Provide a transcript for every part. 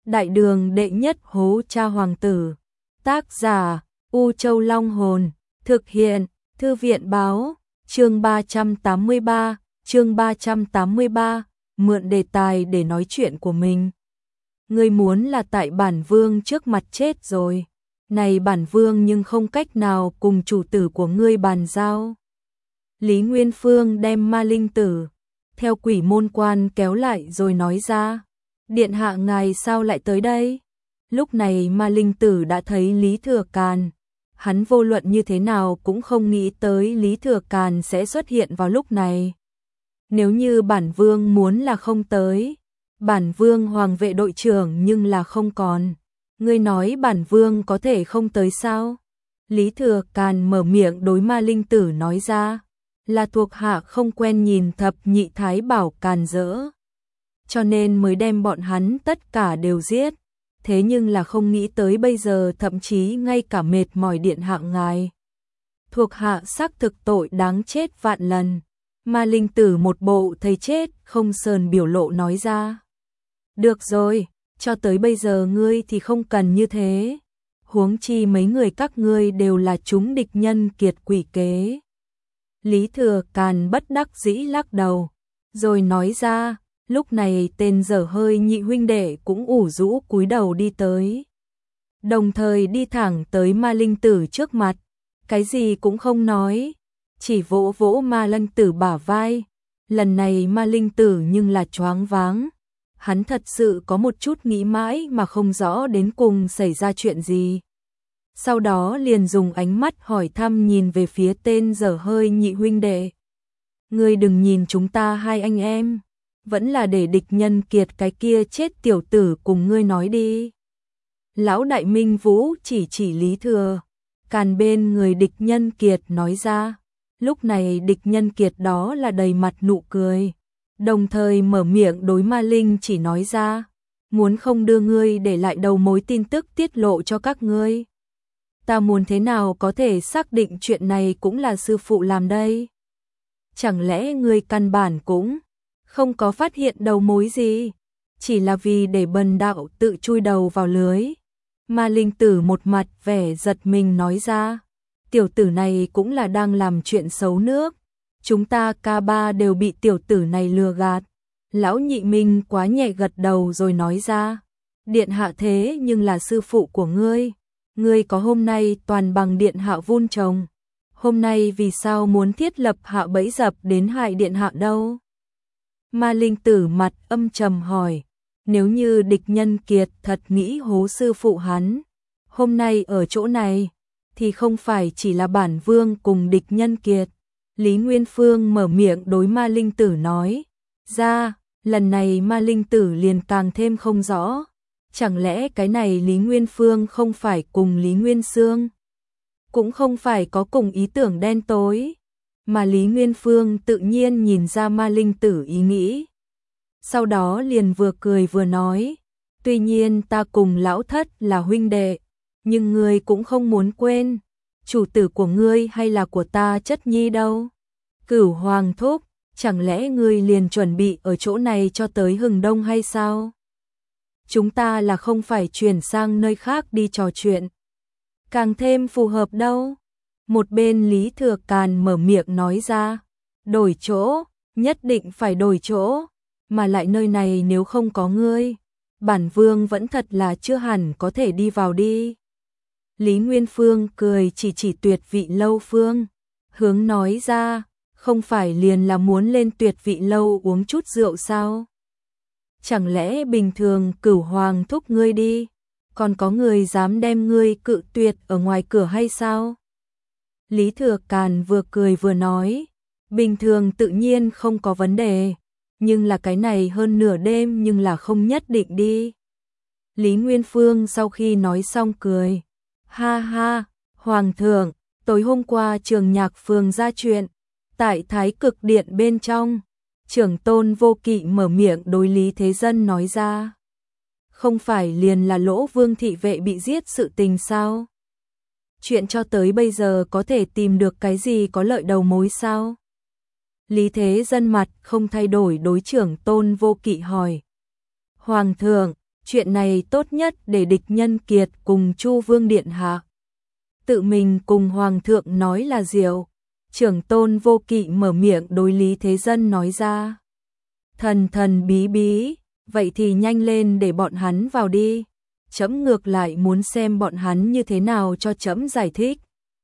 Đại đường đệ nhất hố cha hoàng tử. Tác giả U Châu Long Hồn. Thực hiện Thư viện Báo. Chương 383, mượn đề tài để nói chuyện của mình. Ngươi muốn là tại bản vương trước mặt chết rồi. Này bản vương nhưng không cách nào cùng chủ tử của ngươi bàn giao. Lý Nguyên Phương đem Ma Linh Tử theo quỷ môn quan kéo lại rồi nói ra. Điện hạ ngài sao lại tới đây? Lúc này Ma Linh Tử đã thấy Lý Thừa Càn. Hắn vô luận như thế nào cũng không nghĩ tới Lý Thừa Càn sẽ xuất hiện vào lúc này. Nếu như bản vương muốn là không tới, bản vương hoàng vệ đội trưởng nhưng là không còn. Ngươi nói bản vương có thể không tới sao? Lý Thừa Càn mở miệng đối Ma Linh Tử nói ra, là thuộc hạ không quen nhìn thập nhị thái bảo càn rỡ, cho nên mới đem bọn hắn tất cả đều giết. Thế nhưng là không nghĩ tới bây giờ thậm chí ngay cả mệt mỏi điện hạ ngài. Thuộc hạ xác thực tội đáng chết vạn lần. Ma Linh Tử một bộ thấy chết không sờn biểu lộ nói ra. Được rồi, cho tới bây giờ ngươi thì không cần như thế. Huống chi mấy người các ngươi đều là chúng địch nhân kiệt quỷ kế. Lý Thừa Càn bất đắc dĩ lắc đầu, rồi nói ra. Lúc này tên dở hơi nhị huynh đệ cũng ủ rũ cúi đầu đi tới. Đồng thời đi thẳng tới Ma Linh Tử trước mặt. Cái gì cũng không nói, chỉ vỗ vỗ Ma Linh Tử bả vai. Lần này Ma Linh Tử nhưng là choáng váng. Hắn thật sự có một chút nghĩ mãi mà không rõ đến cùng xảy ra chuyện gì. Sau đó liền dùng ánh mắt hỏi thăm nhìn về phía tên dở hơi nhị huynh đệ. Ngươi đừng nhìn chúng ta hai anh em, vẫn là để địch nhân kiệt cái kia chết tiểu tử cùng ngươi nói đi. Lão Đại Minh Vũ chỉ Lý Thừa Càn bên người địch nhân kiệt nói ra. Lúc này địch nhân kiệt đó là đầy mặt nụ cười, đồng thời mở miệng đối Ma Linh chỉ nói ra. Muốn không đưa ngươi để lại đầu mối tin tức tiết lộ cho các ngươi. Ta muốn thế nào có thể xác định chuyện này cũng là sư phụ làm đây? Chẳng lẽ ngươi căn bản cũng không có phát hiện đầu mối gì, chỉ là vì để bần đạo tự chui đầu vào lưới? Ma Linh Tử một mặt vẻ giật mình nói ra. Tiểu tử này cũng là đang làm chuyện xấu nước. Chúng ta ca ba đều bị tiểu tử này lừa gạt. Lão Nhị Minh quá nhẹ gật đầu rồi nói ra. Điện hạ thế nhưng là sư phụ của ngươi. Ngươi có hôm nay toàn bằng điện hạ vun trồng. Hôm nay vì sao muốn thiết lập hạ bẫy dập đến hại điện hạ đâu? Ma Linh Tử mặt âm trầm hỏi. Nếu như địch nhân kiệt thật nghĩ hố sư phụ hắn, hôm nay ở chỗ này, thì không phải chỉ là bản vương cùng địch nhân kiệt. Lý Nguyên Phương mở miệng đối Ma Linh Tử nói ra. Lần này Ma Linh Tử liền càng thêm không rõ. Chẳng lẽ cái này Lý Nguyên Phương không phải cùng Lý Nguyên Xương, cũng không phải có cùng ý tưởng đen tối, mà Lý Nguyên Phương tự nhiên nhìn ra Ma Linh Tử ý nghĩ. Sau đó liền vừa cười vừa nói, tuy nhiên ta cùng lão thất là huynh đệ, nhưng ngươi cũng không muốn quên, chủ tử của ngươi hay là của ta chất nhi đâu. Cửu Hoàng thúc, chẳng lẽ ngươi liền chuẩn bị ở chỗ này cho tới hừng đông hay sao? Chúng ta là không phải chuyển sang nơi khác đi trò chuyện, càng thêm phù hợp đâu. Một bên Lý Thừa Càn mở miệng nói ra, đổi chỗ, nhất định phải đổi chỗ, mà lại nơi này nếu không có ngươi, bản vương vẫn thật là chưa hẳn có thể đi vào đi. Lý Nguyên Phương cười chỉ Tuyệt Vị Lâu Phương, hướng nói ra, không phải liền là muốn lên Tuyệt Vị Lâu uống chút rượu sao? Chẳng lẽ bình thường Cửu Hoàng thúc ngươi đi, còn có người dám đem ngươi cự tuyệt ở ngoài cửa hay sao? Lý Thừa Càn vừa cười vừa nói, bình thường tự nhiên không có vấn đề, nhưng là cái này hơn nửa đêm nhưng là không nhất định đi. Lý Nguyên Phương sau khi nói xong cười, ha ha, Hoàng thượng, tối hôm qua Trường Nhạc Phường ra chuyện, tại Thái Cực Điện bên trong, Trưởng Tôn Vô Kỵ mở miệng đối Lý Thế Dân nói ra. Không phải liền là Lỗ Vương thị vệ bị giết sự tình sao? Chuyện cho tới bây giờ có thể tìm được cái gì có lợi đầu mối sao? Lý Thế Dân mặt không thay đổi đối Trưởng Tôn Vô Kỵ hỏi. Hoàng thượng, chuyện này tốt nhất để địch nhân kiệt cùng Chu Vương điện hạ tự mình cùng Hoàng thượng nói là diệu. Trưởng tôn Vô Kỵ mở miệng đối Lý Thế Dân nói ra. Thần thần bí bí, vậy thì nhanh lên để bọn hắn vào đi. Trẫm ngược lại muốn xem bọn hắn như thế nào cho trẫm giải thích.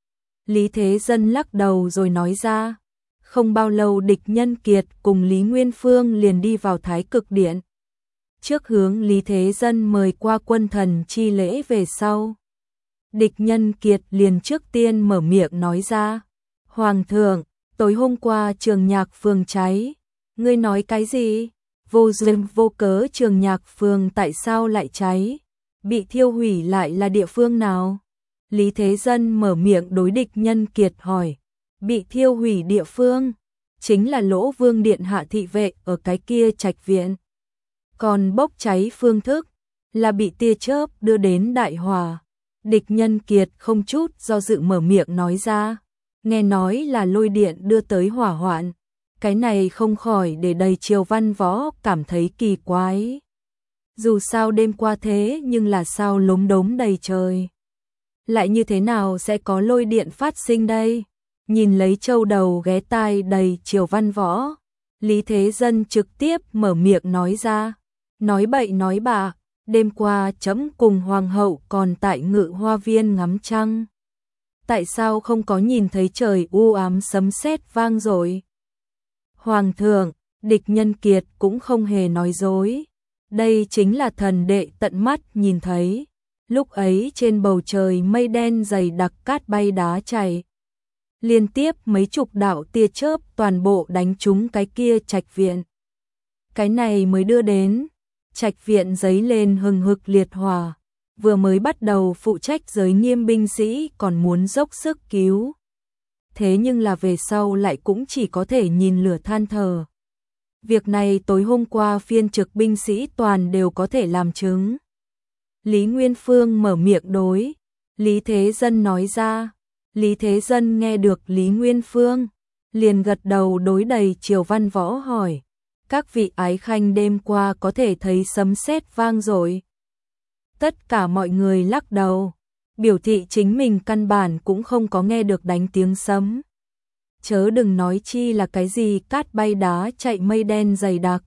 Lý Thế Dân lắc đầu rồi nói ra. Không bao lâu địch nhân kiệt cùng Lý Nguyên Phương liền đi vào Thái Cực Điện. Trước hướng Lý Thế Dân mời qua quân thần chi lễ về sau. Địch nhân kiệt liền trước tiên mở miệng nói ra. Hoàng thượng, tối hôm qua Trường Nhạc Phường cháy. Ngươi nói cái gì? Vô duyên vô cớ Trường Nhạc Phường tại sao lại cháy? Bị thiêu hủy lại là địa phương nào? Lý Thế Dân mở miệng đối địch nhân kiệt hỏi. Bị thiêu hủy địa phương? Chính là Lỗ Vương điện hạ thị vệ ở cái kia trạch viện. Còn bốc cháy phương thức là bị tia chớp đưa đến đại hỏa. Địch nhân kiệt không chút do dự mở miệng nói ra. Nghe nói là lôi điện đưa tới hỏa hoạn. Cái này không khỏi để đầy triều văn võ cảm thấy kỳ quái. Dù sao đêm qua thế nhưng là sao lốm đốm đầy trời. Lại như thế nào sẽ có lôi điện phát sinh đây? Nhìn lấy châu đầu ghé tai đầy triều văn võ. Lý Thế Dân trực tiếp mở miệng nói ra. Nói bậy nói bạ, đêm qua trẫm cùng hoàng hậu còn tại Ngự Hoa Viên ngắm trăng. Tại sao không có nhìn thấy trời u ám sấm sét vang rồi? Hoàng thượng, địch nhân kiệt cũng không hề nói dối. Đây chính là thần đệ tận mắt nhìn thấy. Lúc ấy trên bầu trời mây đen dày đặc cát bay đá chảy. Liên tiếp mấy chục đạo tia chớp toàn bộ đánh trúng cái kia trạch viện. Cái này mới đưa đến trạch viện giấy lên hừng hực liệt hỏa. Vừa mới bắt đầu phụ trách giới nghiêm binh sĩ còn muốn dốc sức cứu. Thế nhưng là về sau lại cũng chỉ có thể nhìn lửa than thở. Việc này tối hôm qua phiên trực binh sĩ toàn đều có thể làm chứng. Lý Nguyên Phương mở miệng đối. Lý Thế Dân nói ra. Lý Thế Dân nghe được Lý Nguyên Phương. Liền gật đầu đối đầy triều văn võ hỏi. Các vị ái khanh đêm qua có thể thấy sấm sét vang rồi. Tất cả mọi người lắc đầu. Biểu thị chính mình căn bản cũng không có nghe được đánh tiếng sấm. Chớ đừng nói chi là cái gì cát bay đá chạy mây đen dày đặc.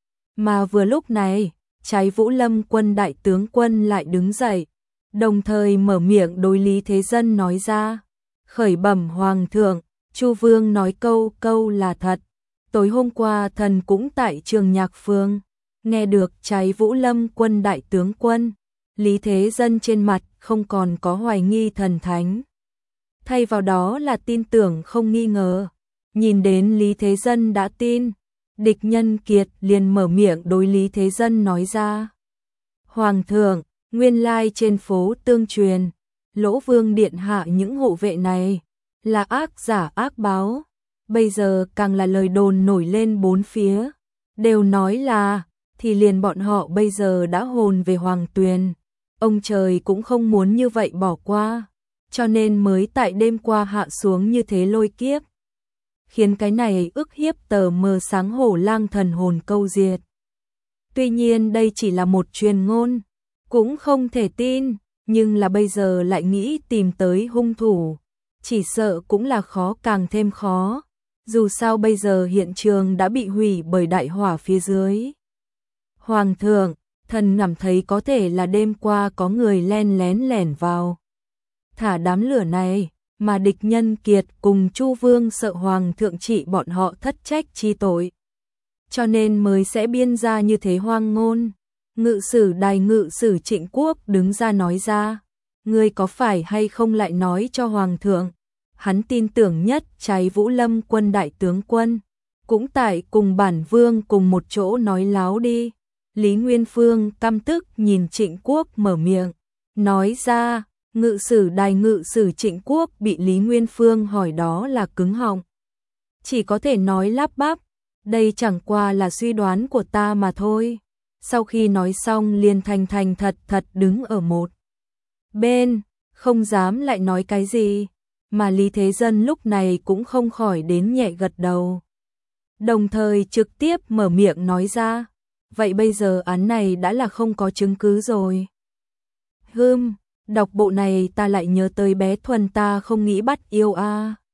Mà vừa lúc này, Trái Vũ Lâm quân đại tướng quân lại đứng dậy, đồng thời mở miệng đối Lý Thế Dân nói ra. Khởi bẩm Hoàng thượng, Chu Vương nói câu là thật. Tối hôm qua thần cũng tại Trường Nhạc Phường, nghe được Trái Vũ Lâm quân đại tướng quân. Lý Thế Dân trên mặt không còn có hoài nghi thần thánh. Thay vào đó là tin tưởng không nghi ngờ. Nhìn đến Lý Thế Dân đã tin, địch nhân kiệt liền mở miệng đối Lý Thế Dân nói ra. Hoàng thượng, nguyên lai trên phố tương truyền, Lỗ Vương điện hạ những hộ vệ này là ác giả ác báo. Bây giờ càng là lời đồn nổi lên bốn phía, đều nói là thì liền bọn họ bây giờ đã hồn về Hoàng Tuyền. Ông trời cũng không muốn như vậy bỏ qua, cho nên mới tại đêm qua hạ xuống như thế lôi kiếp. Khiến cái này ức hiếp tờ mờ sáng hổ lang thần hồn câu diệt. Tuy nhiên đây chỉ là một truyền ngôn, cũng không thể tin, nhưng là bây giờ lại nghĩ tìm tới hung thủ. Chỉ sợ cũng là khó càng thêm khó, dù sao bây giờ hiện trường đã bị hủy bởi đại hỏa phía dưới. Hoàng thượng, thần cảm thấy có thể là đêm qua có người len lén lẻn vào. Thả đám lửa này, mà địch nhân kiệt cùng Chu Vương sợ Hoàng thượng trị bọn họ thất trách chi tội. Cho nên mới sẽ biên ra như thế hoang ngôn. Ngự sử đài ngự sử Trịnh Quốc đứng ra nói ra. Ngươi có phải hay không lại nói cho Hoàng thượng? Hắn tin tưởng nhất Trái Vũ Lâm quân đại tướng quân. Cũng tại cùng bản vương cùng một chỗ nói láo đi. Lý Nguyên Phương căm tức nhìn Trịnh Quốc mở miệng. Nói ra, ngự sử đài ngự sử Trịnh Quốc bị Lý Nguyên Phương hỏi đó là cứng họng. Chỉ có thể nói lắp bắp. Đây chẳng qua là suy đoán của ta mà thôi. Sau khi nói xong liền thành thật đứng ở một bên, không dám lại nói cái gì. Mà Lý Thế Dân lúc này cũng không khỏi đến nhẹ gật đầu. Đồng thời trực tiếp mở miệng nói ra. vậy bây giờ án này đã là không có chứng cứ rồi. Đọc bộ này ta lại nhớ tới bé Thuần ta không nghĩ bắt yêu a.